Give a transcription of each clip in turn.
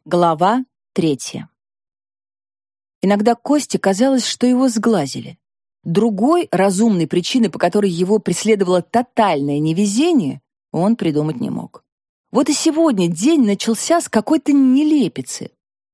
Глава 3. Иногда Косте казалось, что его сглазили. Другой разумной причины, по которой его преследовало тотальное невезение, он придумать не мог. Вот и сегодня день начался с какой-то нелепицы.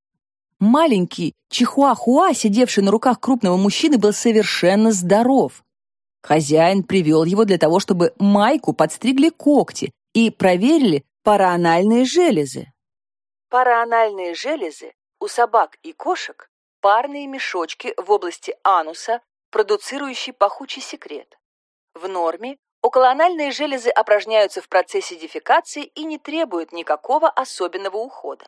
Маленький чихуахуа, сидевший на руках крупного мужчины, был совершенно здоров. Хозяин привел его для того, чтобы Майку подстригли когти и проверили параанальные железы. Параанальные железы у собак и кошек – парные мешочки в области ануса, продуцирующие пахучий секрет. В норме околоанальные железы опорожняются в процессе дефекации и не требуют никакого особенного ухода.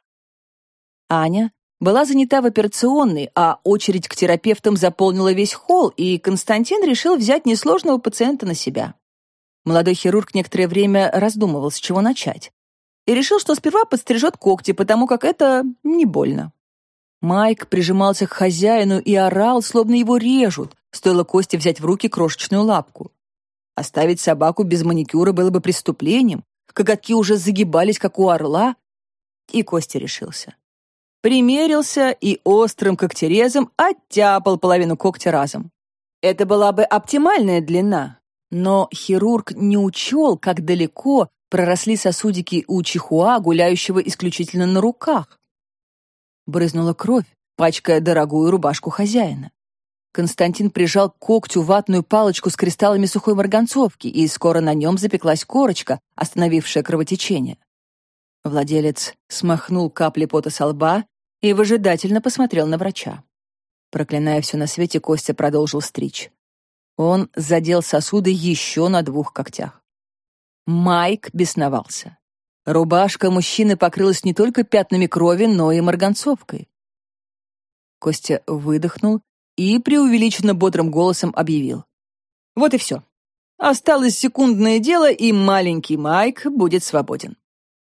Аня была занята в операционной, а очередь к терапевтам заполнила весь холл, и Константин решил взять несложного пациента на себя. Молодой хирург некоторое время раздумывал, с чего начать. И решил, что сперва подстрижет когти, потому как это не больно. Майк прижимался к хозяину и орал, словно его режут, стоило Косте взять в руки крошечную лапку. Оставить собаку без маникюра было бы преступлением, коготки уже загибались, как у орла, и Костя решился. Примерился и острым когтерезом оттяпал половину когтя разом. Это была бы оптимальная длина, но хирург не учел, как далеко проросли сосудики у чихуа, гуляющего исключительно на руках. Брызнула кровь, пачкая дорогую рубашку хозяина. Константин прижал к когтю ватную палочку с кристаллами сухой марганцовки, и скоро на нем запеклась корочка, остановившая кровотечение. Владелец смахнул капли пота со лба и выжидательно посмотрел на врача. Проклиная все на свете, Костя продолжил стричь. Он задел сосуды еще на 2 когтях. Майк бесновался. Рубашка мужчины покрылась не только пятнами крови, но и марганцовкой. Костя выдохнул и преувеличенно бодрым голосом объявил: «Вот и все. Осталось секундное дело, и маленький Майк будет свободен».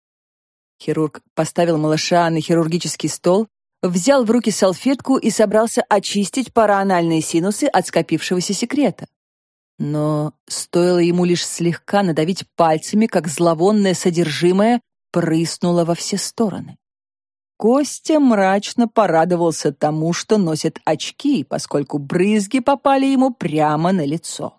Хирург поставил малыша на хирургический стол, взял в руки салфетку и собрался очистить параанальные синусы от скопившегося секрета. Но стоило ему лишь слегка надавить пальцами, как зловонное содержимое прыснуло во все стороны. Костя мрачно порадовался тому, что носит очки, поскольку брызги попали ему прямо на лицо.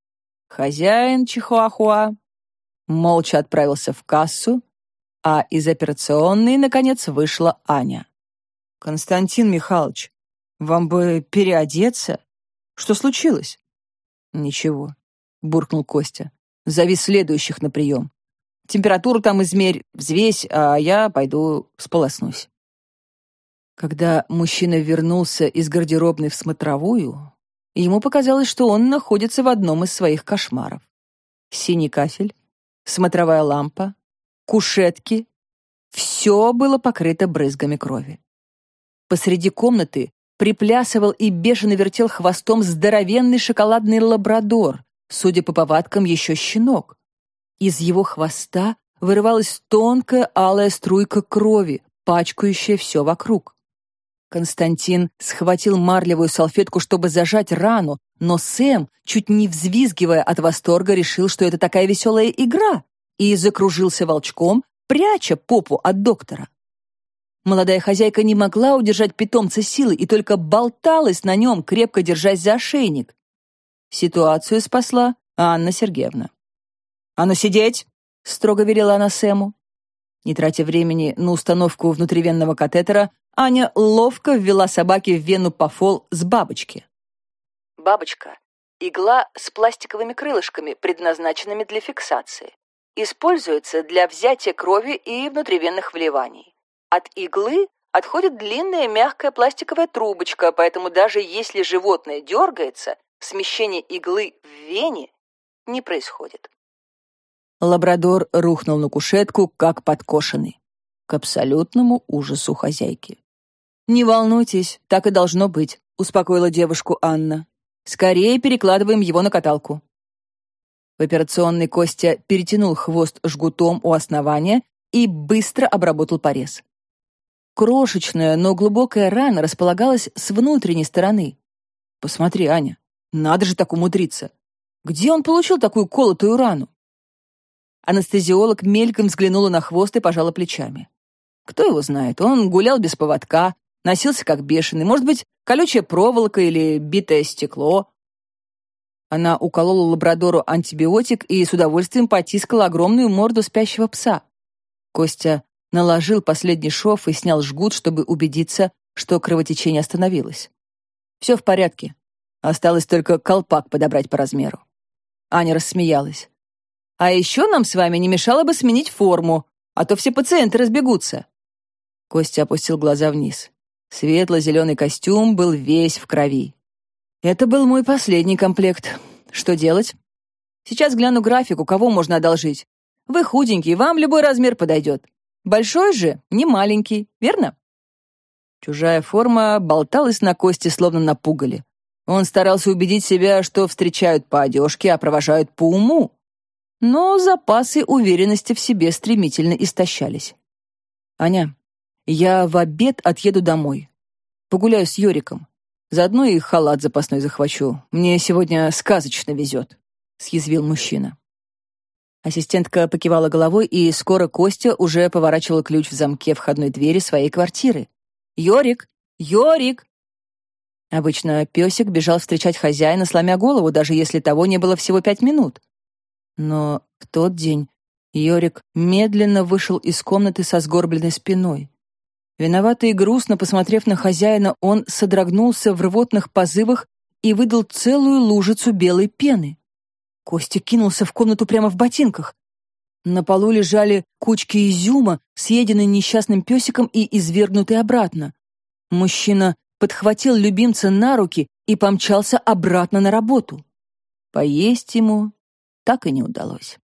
Хозяин чихуахуа молча отправился в кассу, а из операционной, наконец, вышла Аня. «Константин Михайлович, вам бы переодеться? Что случилось?» «Ничего», — буркнул Костя. «Зови следующих на прием. Температуру там измерь, взвесь, а я пойду сполоснусь». Когда мужчина вернулся из гардеробной в смотровую, ему показалось, что он находится в одном из своих кошмаров. Синий кафель, смотровая лампа, кушетки — все было покрыто брызгами крови. Посреди комнаты приплясывал и бешено вертел хвостом здоровенный шоколадный лабрадор, судя по повадкам, еще щенок. Из его хвоста вырывалась тонкая алая струйка крови, пачкающая все вокруг. Константин схватил марлевую салфетку, чтобы зажать рану, но Сэм, чуть не взвизгивая от восторга, решил, что это такая веселая игра, и закружился волчком, пряча попу от доктора. Молодая хозяйка не могла удержать питомца силой и только болталась на нем, крепко держась за ошейник. Ситуацию спасла Анна Сергеевна. «А ну сидеть!» — строго велела она Сэму. Не тратя времени на установку внутривенного катетера, Аня ловко ввела собаке в вену пофол с бабочки. Бабочка — игла с пластиковыми крылышками, предназначенными для фиксации. Используется для взятия крови и внутривенных вливаний. От иглы отходит длинная мягкая пластиковая трубочка, поэтому даже если животное дергается, смещение иглы в вене не происходит. Лабрадор рухнул на кушетку, как подкошенный, к абсолютному ужасу хозяйки. «Не волнуйтесь, так и должно быть», — успокоила девушку Анна. «Скорее перекладываем его на каталку». В операционной Костя перетянул хвост жгутом у основания и быстро обработал порез. Крошечная, но глубокая рана располагалась с внутренней стороны. «Посмотри, Аня, надо же так умудриться! Где он получил такую колотую рану?» Анестезиолог мельком взглянула на хвост и пожала плечами. Кто его знает? Он гулял без поводка, носился как бешеный. Может быть, колючая проволока или битое стекло. Она уколола лабрадору антибиотик и с удовольствием потискала огромную морду спящего пса. Костя наложил последний шов и снял жгут, чтобы убедиться, что кровотечение остановилось. Все в порядке. Осталось только колпак подобрать по размеру. Аня рассмеялась. А еще нам с вами не мешало бы сменить форму, а то все пациенты разбегутся. Костя опустил глаза вниз. Светло-зеленый костюм был весь в крови. Это был мой последний комплект. Что делать? Сейчас гляну график, у кого можно одолжить. Вы худенький, вам любой размер подойдет. Большой же, не маленький, верно? Чужая форма болталась на Косте, словно на пугале. Он старался убедить себя, что встречают по одежке, а провожают по уму. Но запасы уверенности в себе стремительно истощались. «Аня, я в обед отъеду домой. Погуляю с Йориком. Заодно и халат запасной захвачу. Мне сегодня сказочно везет», — съязвил мужчина. Ассистентка покивала головой, и скоро Костя уже поворачивал ключ в замке входной двери своей квартиры. «Йорик! Йорик!» Обычно песик бежал встречать хозяина, сломя голову, даже если того не было всего 5 минут. Но в тот день Йорик медленно вышел из комнаты со сгорбленной спиной. Виновато и грустно посмотрев на хозяина, он содрогнулся в рвотных позывах и выдал целую лужицу белой пены. Костя кинулся в комнату прямо в ботинках. На полу лежали кучки изюма, съеденные несчастным песиком и извергнутые обратно. Мужчина подхватил любимца на руки и помчался обратно на работу. Поесть ему так и не удалось.